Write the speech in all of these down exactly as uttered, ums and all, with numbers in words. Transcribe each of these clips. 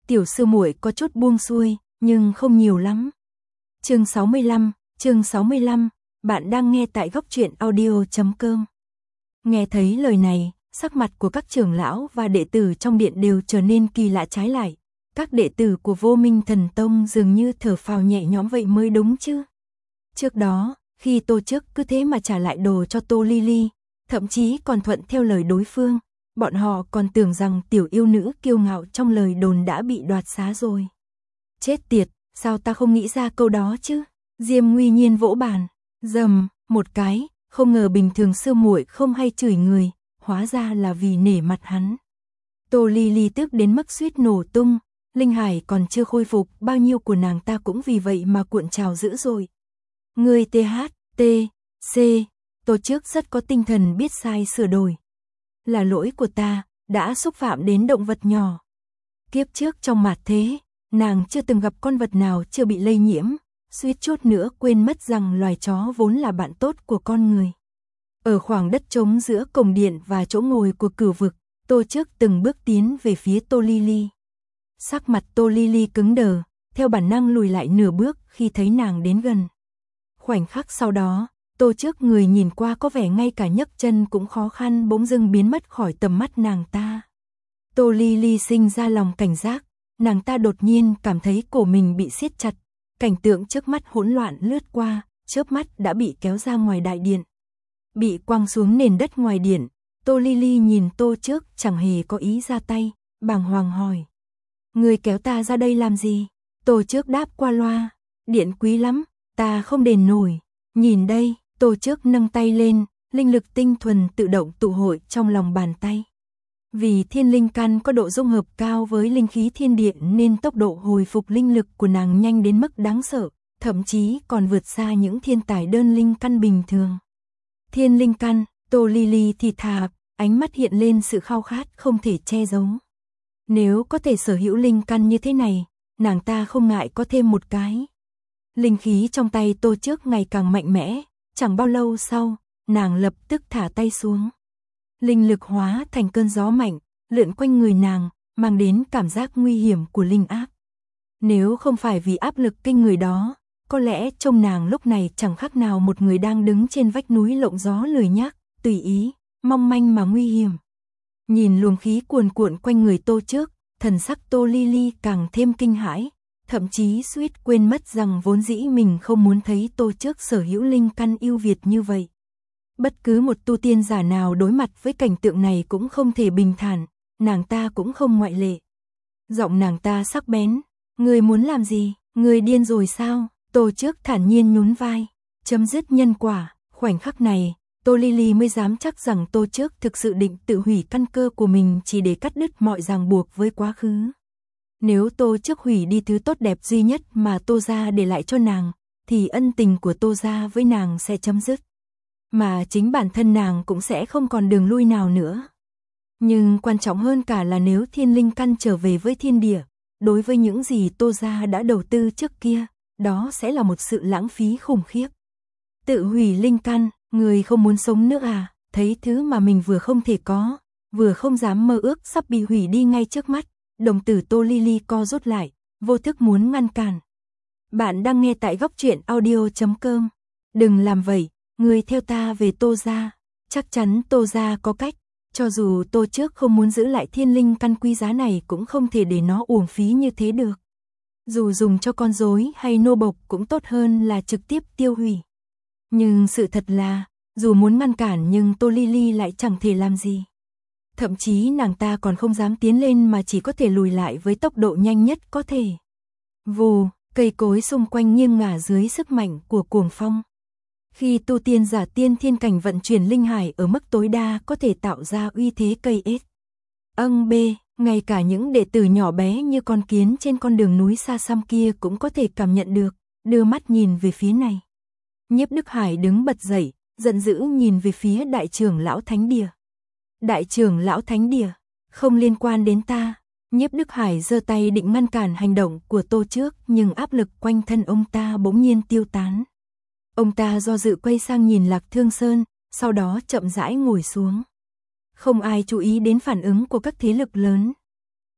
tiểu sư muội có chút buông xuôi, nhưng không nhiều lắm. Chương sáu mươi lăm, chương sáu mươi lăm, bạn đang nghe tại góc truyện audio chấm com. Nghe thấy lời này, sắc mặt của các trưởng lão và đệ tử trong điện đều trở nên kỳ lạ trái lại. Các đệ tử của Vô Minh Thần Tông dường như thở phào nhẹ nhõm vậy mới đúng chứ. Trước đó, khi Tô Chức cứ thế mà trả lại đồ cho Tô Ly Ly, thậm chí còn thuận theo lời đối phương, bọn họ còn tưởng rằng tiểu yêu nữ kiêu ngạo trong lời đồn đã bị đoạt xá rồi. Chết tiệt, sao ta không nghĩ ra câu đó chứ? Diêm Nguy Nhiên vỗ bàn, rầm một cái, không ngờ bình thường sư muội không hay chửi người, hóa ra là vì nể mặt hắn. Tô Ly Ly tức đến mức suýt nổ tung, linh hải còn chưa khôi phục, bao nhiêu của nàng ta cũng vì vậy mà cuộn trào dữ rồi. Người tê hát, tê, xê, Tô Chức rất có tinh thần biết sai sửa đổi. Là lỗi của ta, đã xúc phạm đến động vật nhỏ. Kiếp trước trong mạt thế, nàng chưa từng gặp con vật nào chưa bị lây nhiễm, suýt chút nữa quên mất rằng loài chó vốn là bạn tốt của con người. Ở khoảng đất trống giữa cổng điện và chỗ ngồi của cửu vực, Tô Chức từng bước tiến về phía Tô Ly Ly. Sắc mặt Tô Ly Ly cứng đờ, theo bản năng lùi lại nửa bước khi thấy nàng đến gần. Khoảnh khắc sau đó, Tô Chức người nhìn qua có vẻ ngay cả nhấc chân cũng khó khăn bỗng dưng biến mất khỏi tầm mắt nàng ta. Tô Ly Ly sinh ra lòng cảnh giác, nàng ta đột nhiên cảm thấy cổ mình bị siết chặt, cảnh tượng trước mắt hỗn loạn lướt qua, chớp mắt đã bị kéo ra ngoài đại điện. Bị quăng xuống nền đất ngoài điện, Tô Ly Ly nhìn Tô Chức chẳng hề có ý ra tay, bàng hoàng hỏi. Người kéo ta ra đây làm gì? Tô Chức đáp qua loa, điện quý lắm, ta không đền nổi. Nhìn đây, Tô Chức nâng tay lên, linh lực tinh thuần tự động tụ hội trong lòng bàn tay. Vì thiên linh căn có độ dung hợp cao với linh khí thiên địa nên tốc độ hồi phục linh lực của nàng nhanh đến mức đáng sợ, thậm chí còn vượt xa những thiên tài đơn linh căn bình thường. Thiên linh căn, Tô Ly Ly thì thà, ánh mắt hiện lên sự khao khát không thể che giấu. Nếu có thể sở hữu linh căn như thế này, nàng ta không ngại có thêm một cái. Linh khí trong tay Tô Chức ngày càng mạnh mẽ, chẳng bao lâu sau, nàng lập tức thả tay xuống. Linh lực hóa thành cơn gió mạnh, lượn quanh người nàng, mang đến cảm giác nguy hiểm của linh áp. Nếu không phải vì áp lực kinh người đó, có lẽ trông nàng lúc này chẳng khác nào một người đang đứng trên vách núi lộng gió lười nhác, tùy ý, mong manh mà nguy hiểm. Nhìn luồng khí cuồn cuộn quanh người Tô Chức, thần sắc Tô Ly Ly càng thêm kinh hãi, thậm chí suýt quên mất rằng vốn dĩ mình không muốn thấy Tô Chức sở hữu linh căn ưu việt như vậy. Bất cứ một tu tiên giả nào đối mặt với cảnh tượng này cũng không thể bình thản, nàng ta cũng không ngoại lệ. Giọng nàng ta sắc bén, người muốn làm gì, người điên rồi sao? Tô Chức thản nhiên nhún vai, chấm dứt nhân quả. Khoảnh khắc này, Tô Ly Ly mới dám chắc rằng Tô Chức thực sự định tự hủy căn cơ của mình chỉ để cắt đứt mọi ràng buộc với quá khứ. Nếu Tô Chức hủy đi thứ tốt đẹp duy nhất mà Tô gia để lại cho nàng, thì ân tình của Tô gia với nàng sẽ chấm dứt. Mà chính bản thân nàng cũng sẽ không còn đường lui nào nữa. Nhưng quan trọng hơn cả là nếu thiên linh căn trở về với thiên địa, đối với những gì Tô gia đã đầu tư trước kia, đó sẽ là một sự lãng phí khủng khiếp. Tự hủy linh căn, người không muốn sống nữa à? Thấy thứ mà mình vừa không thể có, vừa không dám mơ ước sắp bị hủy đi ngay trước mắt, đồng tử Tô Ly Ly co rút lại, vô thức muốn ngăn cản. Bạn đang nghe tại góc truyện audio chấm com. Đừng làm vậy, người theo ta về Tô gia. Chắc chắn Tô gia có cách, cho dù Tô Chức không muốn giữ lại thiên linh căn quý giá này cũng không thể để nó uổng phí như thế được. Dù dùng cho con rối hay nô bộc cũng tốt hơn là trực tiếp tiêu hủy. Nhưng sự thật là, dù muốn ngăn cản nhưng Tô Ly Ly lại chẳng thể làm gì. Thậm chí nàng ta còn không dám tiến lên mà chỉ có thể lùi lại với tốc độ nhanh nhất có thể. Vù, cây cối xung quanh nghiêng ngả dưới sức mạnh của cuồng phong. Khi tu tiên giả tiên thiên cảnh vận chuyển linh hải ở mức tối đa có thể tạo ra uy thế cây ết. Âng bê, ngay cả những đệ tử nhỏ bé như con kiến trên con đường núi xa xăm kia cũng có thể cảm nhận được, đưa mắt nhìn về phía này. Nhiếp Đức Hải đứng bật dậy, giận dữ nhìn về phía đại trưởng lão thánh địa. Đại trưởng lão thánh địa, không liên quan đến ta. Nhiếp Đức Hải giơ tay định ngăn cản hành động của Tô Chức, nhưng áp lực quanh thân ông ta bỗng nhiên tiêu tán. Ông ta do dự quay sang nhìn Lạc Thương Sơn, sau đó chậm rãi ngồi xuống. Không ai chú ý đến phản ứng của các thế lực lớn.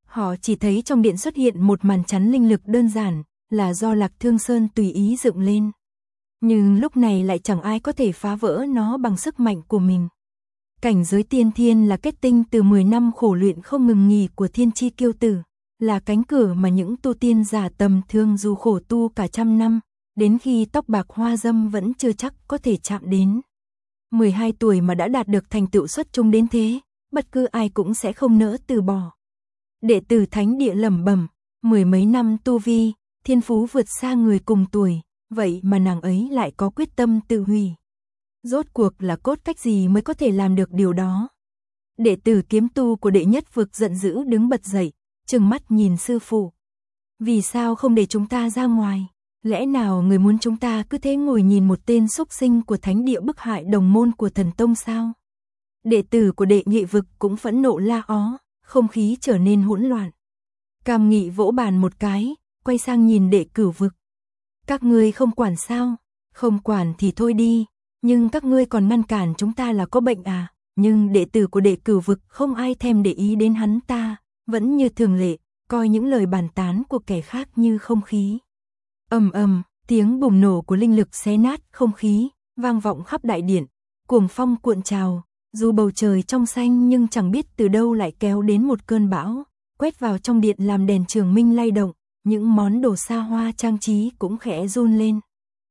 Họ chỉ thấy trong điện xuất hiện một màn chắn linh lực đơn giản, là do Lạc Thương Sơn tùy ý dựng lên. Nhưng lúc này lại chẳng ai có thể phá vỡ nó bằng sức mạnh của mình. Cảnh giới tiên thiên là kết tinh từ mười năm khổ luyện không ngừng nghỉ của thiên chi kiêu tử, là cánh cửa mà những tu tiên giả tầm thường dù khổ tu cả trăm năm, đến khi tóc bạc hoa dâm vẫn chưa chắc có thể chạm đến. mười hai tuổi mà đã đạt được thành tựu xuất chúng đến thế, bất cứ ai cũng sẽ không nỡ từ bỏ. Đệ tử thánh địa lẩm bẩm, mười mấy năm tu vi, thiên phú vượt xa người cùng tuổi, vậy mà nàng ấy lại có quyết tâm tự hủy. Rốt cuộc là cốt cách gì mới có thể làm được điều đó? Đệ tử kiếm tu của đệ nhất vực giận dữ đứng bật dậy, trừng mắt nhìn sư phụ. Vì sao không để chúng ta ra ngoài? Lẽ nào người muốn chúng ta cứ thế ngồi nhìn một tên xúc sinh của thánh địa bức hại đồng môn của thần tông sao? Đệ tử của đệ nhị vực cũng phẫn nộ la ó, không khí trở nên hỗn loạn. Cam Nghị vỗ bàn một cái, quay sang nhìn đệ cửu vực. Các ngươi không quản sao? Không quản thì thôi đi, nhưng các ngươi còn ngăn cản chúng ta là có bệnh à? Nhưng đệ tử của đệ cửu vực không ai thèm để ý đến hắn ta, vẫn như thường lệ, coi những lời bàn tán của kẻ khác như không khí. Ầm ầm, tiếng bùng nổ của linh lực xé nát không khí, vang vọng khắp đại điện, cuồng phong cuộn trào, dù bầu trời trong xanh nhưng chẳng biết từ đâu lại kéo đến một cơn bão, quét vào trong điện làm đèn trường minh lay động, những món đồ xa hoa trang trí cũng khẽ run lên.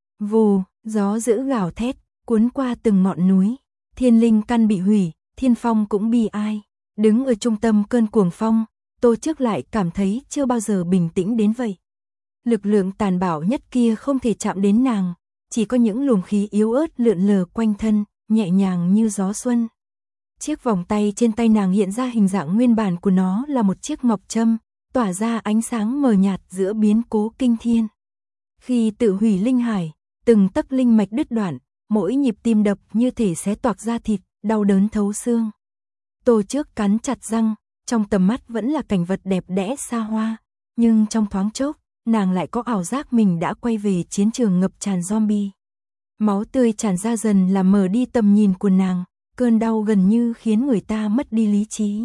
Vù, gió dữ gào thét, cuốn qua từng ngọn núi, thiên linh căn bị hủy, thiên phong cũng bi ai. Đứng ở trung tâm cơn cuồng phong, Tô Trước lại cảm thấy chưa bao giờ bình tĩnh đến vậy. Lực lượng tàn bạo nhất kia không thể chạm đến nàng, chỉ có những luồng khí yếu ớt lượn lờ quanh thân, nhẹ nhàng như gió xuân. Chiếc vòng tay trên tay nàng hiện ra hình dạng nguyên bản của nó là một chiếc ngọc trâm, tỏa ra ánh sáng mờ nhạt giữa biến cố kinh thiên. Khi tự hủy linh hải, từng tấc linh mạch đứt đoạn, mỗi nhịp tim đập như thể xé toạc da thịt, đau đớn thấu xương. Tô Trước cắn chặt răng, trong tầm mắt vẫn là cảnh vật đẹp đẽ xa hoa, nhưng trong thoáng chốc, nàng lại có ảo giác mình đã quay về chiến trường ngập tràn zombie. Máu tươi tràn ra dần làm mờ đi tầm nhìn của nàng, cơn đau gần như khiến người ta mất đi lý trí.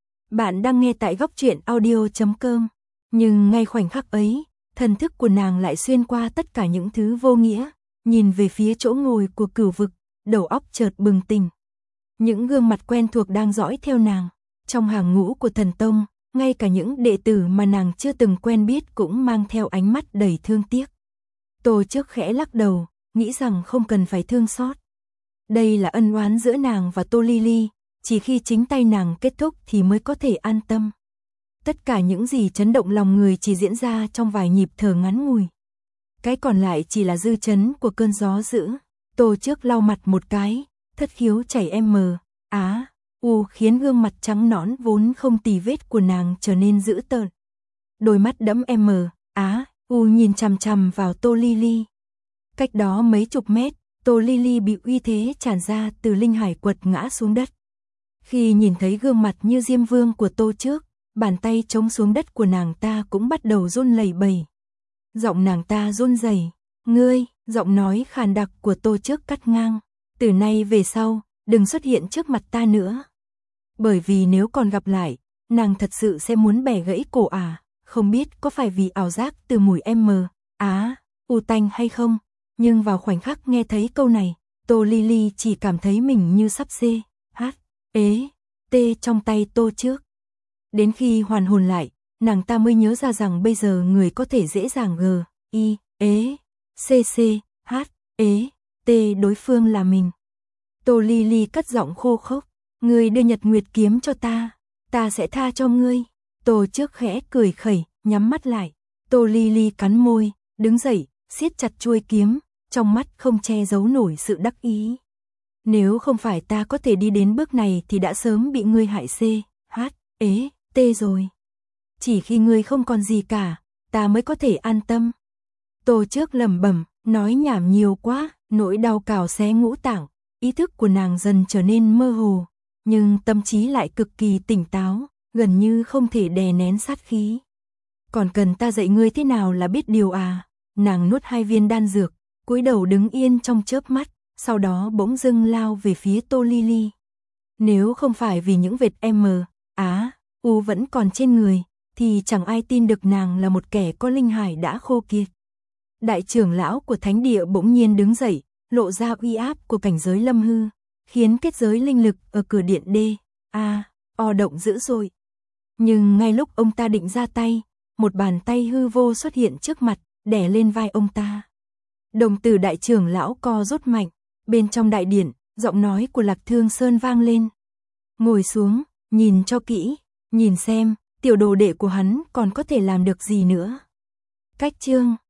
Bạn đang nghe tại góc truyện audio chấm com, nhưng ngay khoảnh khắc ấy, thần thức của nàng lại xuyên qua tất cả những thứ vô nghĩa, nhìn về phía chỗ ngồi của cửu vực, đầu óc chợt bừng tỉnh. Những gương mặt quen thuộc đang dõi theo nàng, trong hàng ngũ của thần tông, ngay cả những đệ tử mà nàng chưa từng quen biết cũng mang theo ánh mắt đầy thương tiếc. Tô Trước khẽ lắc đầu, nghĩ rằng không cần phải thương xót. Đây là ân oán giữa nàng và Tô Ly Ly, chỉ khi chính tay nàng kết thúc thì mới có thể an tâm. Tất cả những gì chấn động lòng người chỉ diễn ra trong vài nhịp thở ngắn ngủi. Cái còn lại chỉ là dư chấn của cơn gió dữ. Tô Trước lau mặt một cái, thất khiếu chảy em mờ, á, u khiến gương mặt trắng nõn vốn không tì vết của nàng trở nên dữ tợn. Đôi mắt đẫm em mờ, á, u nhìn chằm chằm vào Tô Ly Ly. Cách đó mấy chục mét, Tô Ly Ly bị uy thế tràn ra từ linh hải quật ngã xuống đất. Khi nhìn thấy gương mặt như Diêm Vương của Tô Trước, bàn tay chống xuống đất của nàng ta cũng bắt đầu run lẩy bẩy. Giọng nàng ta run rẩy, "Ngươi", giọng nói khàn đặc của Tô Trước cắt ngang, "từ nay về sau, đừng xuất hiện trước mặt ta nữa." Bởi vì nếu còn gặp lại, nàng thật sự sẽ muốn bẻ gãy cổ à, không biết có phải vì ảo giác từ mùi em á, u tanh hay không, nhưng vào khoảnh khắc nghe thấy câu này, Tô Ly Ly chỉ cảm thấy mình như sắp xê, hát, ế, tê trong tay Tô Trước. Đến khi hoàn hồn lại, nàng ta mới nhớ ra rằng bây giờ người có thể dễ dàng g, i, ế, c, c, h, ế, t đối phương là mình. Tô Ly Ly cất giọng khô khốc, "Ngươi đưa Nhật Nguyệt kiếm cho ta, ta sẽ tha cho ngươi." Tô Trước khẽ cười khẩy, nhắm mắt lại. Tô Ly Ly cắn môi, đứng dậy, siết chặt chuôi kiếm, trong mắt không che giấu nổi sự đắc ý. "Nếu không phải ta có thể đi đến bước này thì đã sớm bị ngươi hại c, h, ế, t rồi. Chỉ khi ngươi không còn gì cả, ta mới có thể an tâm." Tô Trước lẩm bẩm, nói nhảm nhiều quá, nỗi đau cào xé ngũ tạng, ý thức của nàng dần trở nên mơ hồ, nhưng tâm trí lại cực kỳ tỉnh táo, gần như không thể đè nén sát khí. "Còn cần ta dạy ngươi thế nào là biết điều à?" Nàng nuốt hai viên đan dược, cúi đầu đứng yên trong chớp mắt, sau đó bỗng dưng lao về phía Tô Ly Ly. Nếu không phải vì những vệt M, á, U vẫn còn trên người, thì chẳng ai tin được nàng là một kẻ có linh hải đã khô kiệt. Đại trưởng lão của thánh địa bỗng nhiên đứng dậy, lộ ra uy áp của cảnh giới lâm hư, khiến kết giới linh lực ở cửa điện D, A, O động dữ dội. Nhưng ngay lúc ông ta định ra tay, một bàn tay hư vô xuất hiện trước mặt, đè lên vai ông ta. Đồng tử đại trưởng lão co rút mạnh, bên trong đại điện, giọng nói của Lạc Thương Sơn vang lên. Ngồi xuống, nhìn cho kỹ, nhìn xem, tiểu đồ đệ của hắn còn có thể làm được gì nữa. Cách chương